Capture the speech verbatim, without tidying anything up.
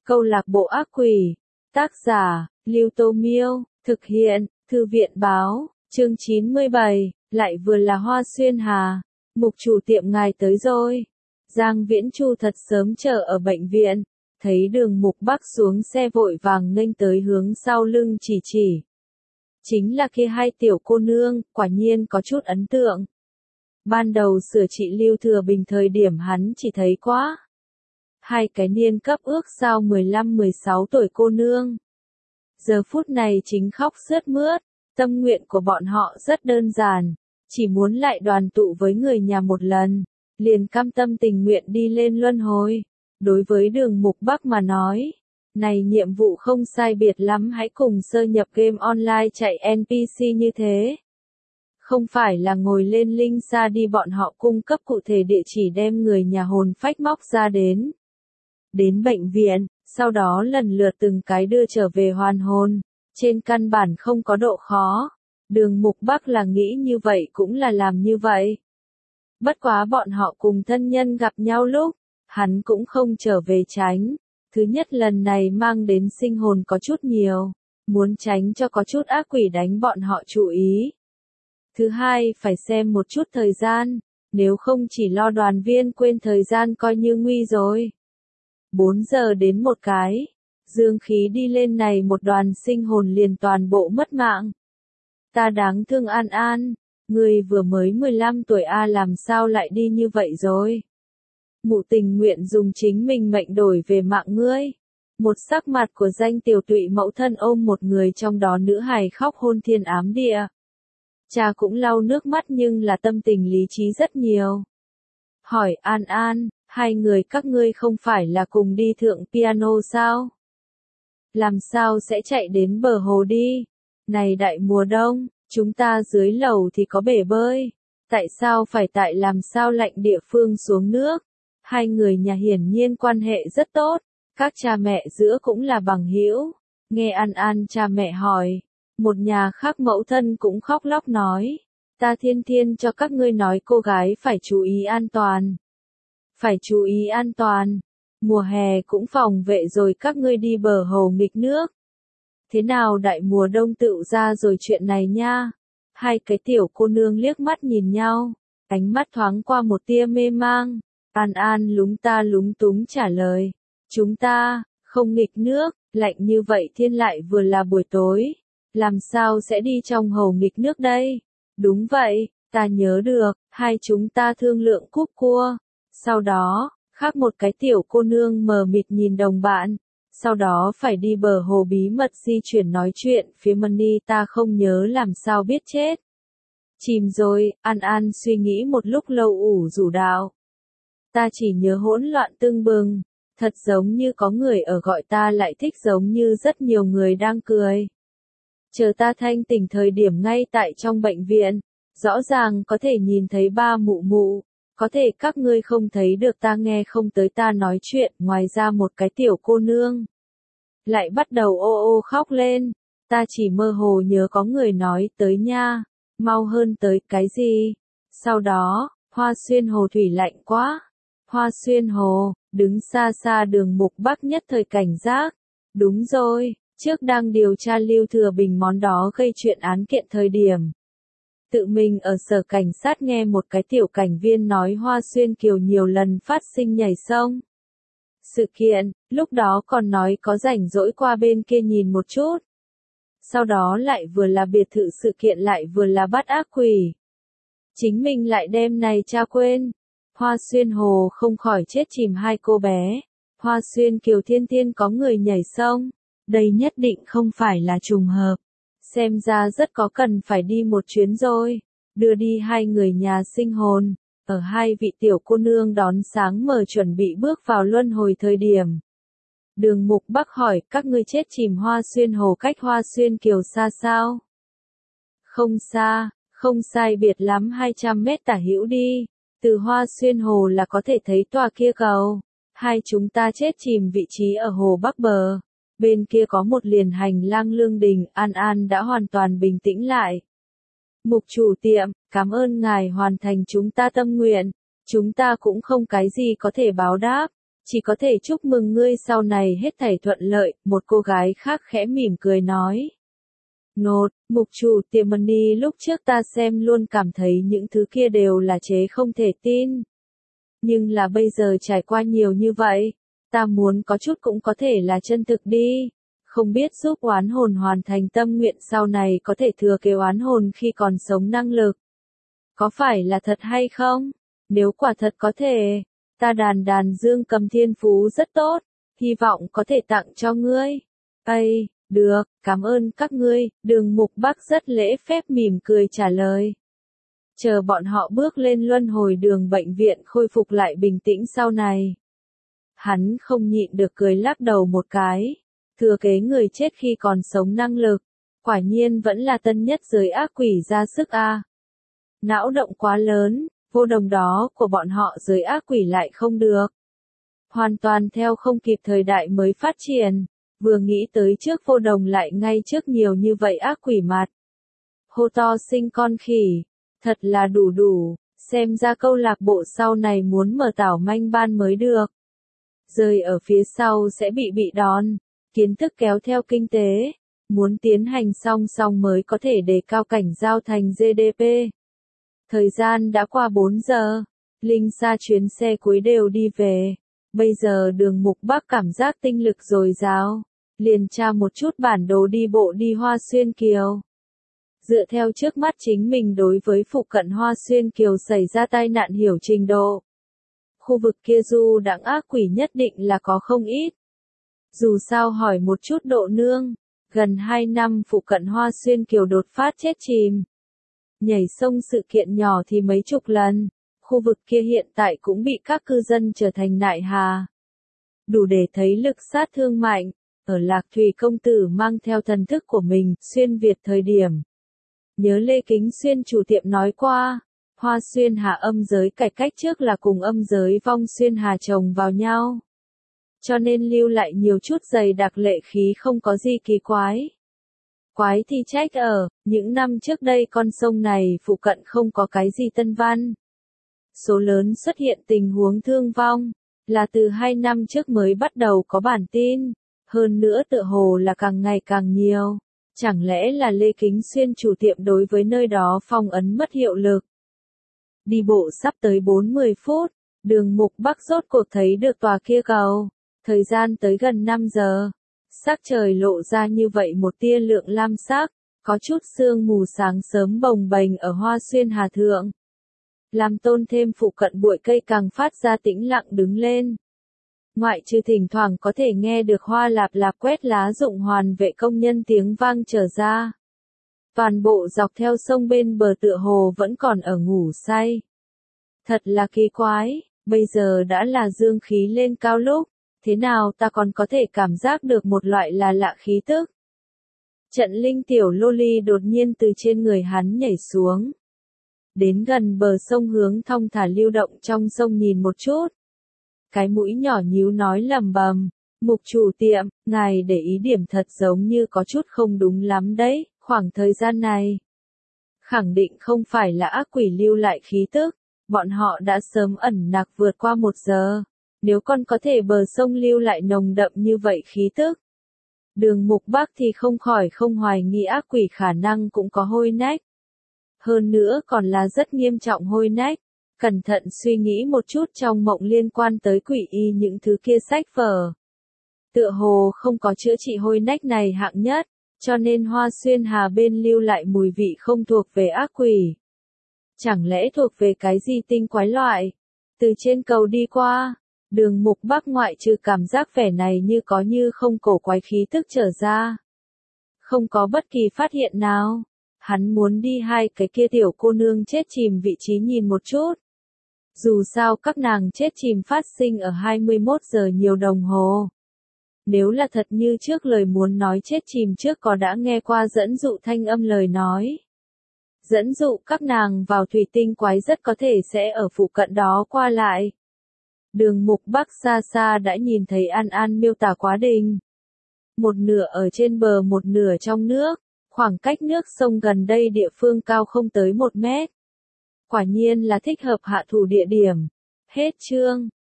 Câu lạc bộ ác quỷ. Tác giả, Lưu Tô Miêu. Thực hiện, Thư viện báo. Chương chín mươi bảy. Lại vừa là Hoa Xuyên Hà. Mục chủ tiệm ngài tới rồi. Giang Viễn Chu thật sớm chờ ở bệnh viện. Thấy Đường Mục Bắc xuống xe vội vàng nghênh tới hướng sau lưng chỉ chỉ. Chính là kia hai tiểu cô nương, quả nhiên có chút ấn tượng. Ban đầu sửa trị Lưu Thừa Bình thời điểm hắn chỉ thấy quá. Hai cái niên cấp ước sao mười lăm mười sáu tuổi cô nương. Giờ phút này chính khóc sướt mướt, tâm nguyện của bọn họ rất đơn giản, chỉ muốn lại đoàn tụ với người nhà một lần, liền cam tâm tình nguyện đi lên luân hồi. Đối với Đường Mục Bắc mà nói, này nhiệm vụ không sai biệt lắm, hãy cùng sơ nhập game online chạy en pê xê như thế. Không phải là ngồi lên linh xa đi, bọn họ cung cấp cụ thể địa chỉ đem người nhà hồn phách móc ra đến. Đến bệnh viện, sau đó lần lượt từng cái đưa trở về hoàn hồn, trên căn bản không có độ khó. Đường Mục Bắc là nghĩ như vậy cũng là làm như vậy. Bất quá bọn họ cùng thân nhân gặp nhau lúc, hắn cũng không trở về tránh. Thứ nhất, lần này mang đến sinh hồn có chút nhiều, muốn tránh cho có chút ác quỷ đánh bọn họ chú ý. Thứ hai, phải xem một chút thời gian, nếu không chỉ lo đoàn viên quên thời gian coi như nguy rồi. bốn giờ đến một cái, dương khí đi lên này một đoàn sinh hồn liền toàn bộ mất mạng. Ta đáng thương An An, người vừa mới mười lăm tuổi a làm sao lại đi như vậy rồi? Mụ tình nguyện dùng chính mình mệnh đổi về mạng ngươi. Một sắc mặt của danh tiểu tụy mẫu thân ôm một người trong đó nữ hài khóc hôn thiên ám địa. Cha cũng lau nước mắt nhưng là tâm tình lý trí rất nhiều. Hỏi An An, hai người các ngươi không phải là cùng đi thượng piano sao? Làm sao sẽ chạy đến bờ hồ đi? Này đại mùa đông, chúng ta dưới lầu thì có bể bơi. Tại sao phải tại làm sao lạnh địa phương xuống nước? Hai người nhà hiển nhiên quan hệ rất tốt, các cha mẹ giữa cũng là bằng hữu. Nghe An An cha mẹ hỏi, một nhà khác mẫu thân cũng khóc lóc nói, ta thiên thiên cho các ngươi nói cô gái phải chú ý an toàn. Phải chú ý an toàn, mùa hè cũng phòng vệ rồi các ngươi đi bờ hồ nghịch nước. Thế nào đại mùa đông tựu ra rồi chuyện này nha? Hai cái tiểu cô nương liếc mắt nhìn nhau, ánh mắt thoáng qua một tia mê mang. An An lúng ta lúng túng trả lời, chúng ta, không nghịch nước, lạnh như vậy thiên lại vừa là buổi tối, làm sao sẽ đi trong hồ nghịch nước đây? Đúng vậy, ta nhớ được, hai chúng ta thương lượng cúp cua. Sau đó, khác một cái tiểu cô nương mờ mịt nhìn đồng bạn, sau đó phải đi bờ hồ bí mật di chuyển nói chuyện, phía Money ta không nhớ làm sao biết chết. Chìm rồi, An An suy nghĩ một lúc lâu ủ rủ đạo. Ta chỉ nhớ hỗn loạn tưng bừng, thật giống như có người ở gọi ta, lại thích giống như rất nhiều người đang cười. Chờ ta thanh tỉnh thời điểm ngay tại trong bệnh viện, rõ ràng có thể nhìn thấy ba mụ mụ, có thể các ngươi không thấy được, ta nghe không tới ta nói chuyện, ngoài ra một cái tiểu cô nương lại bắt đầu ô ô khóc lên, ta chỉ mơ hồ nhớ có người nói tới nha, mau hơn tới cái gì. Sau đó, Hoa Xuyên Hồ thủy lạnh quá. Hoa Xuyên Hồ, đứng xa xa Đường Mục Bắc nhất thời cảnh giác. Đúng rồi, trước đang điều tra Lưu Thừa Bình món đó gây chuyện án kiện thời điểm. Tự mình ở sở cảnh sát nghe một cái tiểu cảnh viên nói Hoa Xuyên Kiều nhiều lần phát sinh nhảy sông. Sự kiện, lúc đó còn nói có rảnh rỗi qua bên kia nhìn một chút. Sau đó lại vừa là biệt thự sự kiện lại vừa là bắt ác quỷ. Chính mình lại đem này cha quên. Hoa Xuyên Hồ không khỏi chết chìm hai cô bé. Hoa Xuyên Kiều thiên thiên có người nhảy sông. Đây nhất định không phải là trùng hợp. Xem ra rất có cần phải đi một chuyến rồi. Đưa đi hai người nhà sinh hồn. Ở hai vị tiểu cô nương đón sáng mở chuẩn bị bước vào luân hồi thời điểm. Đường Mục Bắc hỏi, các ngươi chết chìm Hoa Xuyên Hồ cách Hoa Xuyên Kiều xa sao? Không xa, không sai biệt lắm hai trăm mét tả hữu đi. Từ Hoa Xuyên Hồ là có thể thấy tòa kia cầu. Hai chúng ta chết chìm vị trí ở hồ Bắc bờ. Bên kia có một liền hành lang lương đình. An An đã hoàn toàn bình tĩnh lại. Mục chủ tiệm, cảm ơn ngài hoàn thành chúng ta tâm nguyện. Chúng ta cũng không cái gì có thể báo đáp. Chỉ có thể chúc mừng ngươi sau này hết thảy thuận lợi, một cô gái khác khẽ mỉm cười nói. Nột, mục chủ tiệm money lúc trước ta xem luôn cảm thấy những thứ kia đều là chế không thể tin. Nhưng là bây giờ trải qua nhiều như vậy, ta muốn có chút cũng có thể là chân thực đi. Không biết giúp oán hồn hoàn thành tâm nguyện sau này có thể thừa kế oán hồn khi còn sống năng lực. Có phải là thật hay không? Nếu quả thật có thể, ta đàn đàn dương cầm thiên phú rất tốt, hy vọng có thể tặng cho ngươi. Ây, được, cảm ơn các ngươi, Đường Mục Bắc rất lễ phép mỉm cười trả lời. Chờ bọn họ bước lên luân hồi đường bệnh viện khôi phục lại bình tĩnh sau này. Hắn không nhịn được cười lắc đầu một cái. Thừa kế người chết khi còn sống năng lực, quả nhiên vẫn là tân nhất giới ác quỷ ra sức a. Não động quá lớn, vô đồng đó của bọn họ giới ác quỷ lại không được. Hoàn toàn theo không kịp thời đại mới phát triển, vừa nghĩ tới trước vô đồng lại ngay trước nhiều như vậy ác quỷ mặt. Hô to sinh con khỉ, thật là đủ đủ, xem ra câu lạc bộ sau này muốn mở tảo manh ban mới được. Rơi ở phía sau sẽ bị bị đòn. Kiến thức kéo theo kinh tế, muốn tiến hành song song mới có thể đề cao cảnh giao thành giê đê pê. Thời gian đã qua bốn giờ, Linh Sa chuyến xe cuối đều đi về, bây giờ Đường Mục Bắc cảm giác tinh lực dồi dào, liền tra một chút bản đồ đi bộ đi Hoa Xuyên Kiều. Dựa theo trước mắt chính mình đối với phụ cận Hoa Xuyên Kiều xảy ra tai nạn hiểu trình độ. Khu vực kia du đãng ác quỷ nhất định là có không ít. Dù sao hỏi một chút độ nương, gần hai năm phụ cận Hoa Xuyên Kiều đột phát chết chìm. Nhảy sông sự kiện nhỏ thì mấy chục lần, khu vực kia hiện tại cũng bị các cư dân trở thành nại hà. Đủ để thấy lực sát thương mạnh, ở Lạc Thủy công tử mang theo thần thức của mình, xuyên Việt thời điểm. Nhớ Lê Kính Xuyên chủ tiệm nói qua, Hoa Xuyên Hà âm giới cải cách trước là cùng âm giới Vong Xuyên Hà chồng vào nhau. Cho nên lưu lại nhiều chút dày đặc lệ khí không có gì kỳ quái. Quái thì trách ở, những năm trước đây con sông này phụ cận không có cái gì tân văn. Số lớn xuất hiện tình huống thương vong, là từ hai năm trước mới bắt đầu có bản tin, hơn nữa tựa hồ là càng ngày càng nhiều. Chẳng lẽ là Lê Kính Xuyên chủ tiệm đối với nơi đó phong ấn mất hiệu lực. Đi bộ sắp tới bốn mươi phút, Đường Mục Bắc rốt cuộc thấy được tòa kia cầu. Thời gian tới gần năm giờ, sắc trời lộ ra như vậy một tia lượng lam sắc, có chút sương mù sáng sớm bồng bềnh ở Hoa Xuyên Hà thượng. Làm tôn thêm phụ cận bụi cây càng phát ra tĩnh lặng đứng lên. Ngoại trừ thỉnh thoảng có thể nghe được hoa lạp lạp quét lá rụng hoàn vệ công nhân tiếng vang trở ra. Toàn bộ dọc theo sông bên bờ tựa hồ vẫn còn ở ngủ say. Thật là kỳ quái, bây giờ đã là dương khí lên cao lúc. Thế nào ta còn có thể cảm giác được một loại là lạ khí tức. Trận linh tiểu loli đột nhiên từ trên người hắn nhảy xuống. Đến gần bờ sông hướng thong thả lưu động trong sông nhìn một chút. Cái mũi nhỏ nhíu nói lầm bầm. Mục chủ tiệm, ngài để ý điểm thật giống như có chút không đúng lắm đấy, khoảng thời gian này. Khẳng định không phải là ác quỷ lưu lại khí tức, bọn họ đã sớm ẩn nặc vượt qua một giờ. Nếu con có thể bờ sông lưu lại nồng đậm như vậy khí tức. Đường Mục Bắc thì không khỏi không hoài nghi ác quỷ khả năng cũng có hôi nách. Hơn nữa còn là rất nghiêm trọng hôi nách. Cẩn thận suy nghĩ một chút trong mộng liên quan tới quỷ y những thứ kia sách vở. Tựa hồ không có chữa trị hôi nách này hạng nhất, cho nên Hoa Xuyên Hà bên lưu lại mùi vị không thuộc về ác quỷ. Chẳng lẽ thuộc về cái gì tinh quái loại? Từ trên cầu đi qua. Đường Mục Bắc ngoại trừ cảm giác vẻ này như có như không cổ quái khí tức trở ra. Không có bất kỳ phát hiện nào. Hắn muốn đi hai cái kia tiểu cô nương chết chìm vị trí nhìn một chút. Dù sao các nàng chết chìm phát sinh ở hai mươi mốt giờ nhiều đồng hồ. Nếu là thật như trước lời muốn nói chết chìm trước có đã nghe qua dẫn dụ thanh âm lời nói. Dẫn dụ các nàng vào thủy tinh quái rất có thể sẽ ở phụ cận đó qua lại. Đường Mục Bắc xa xa đã nhìn thấy An An miêu tả quá trình. Một nửa ở trên bờ một nửa trong nước, khoảng cách nước sông gần đây địa phương cao không tới một mét. Quả nhiên là thích hợp hạ thủ địa điểm. Hết chương.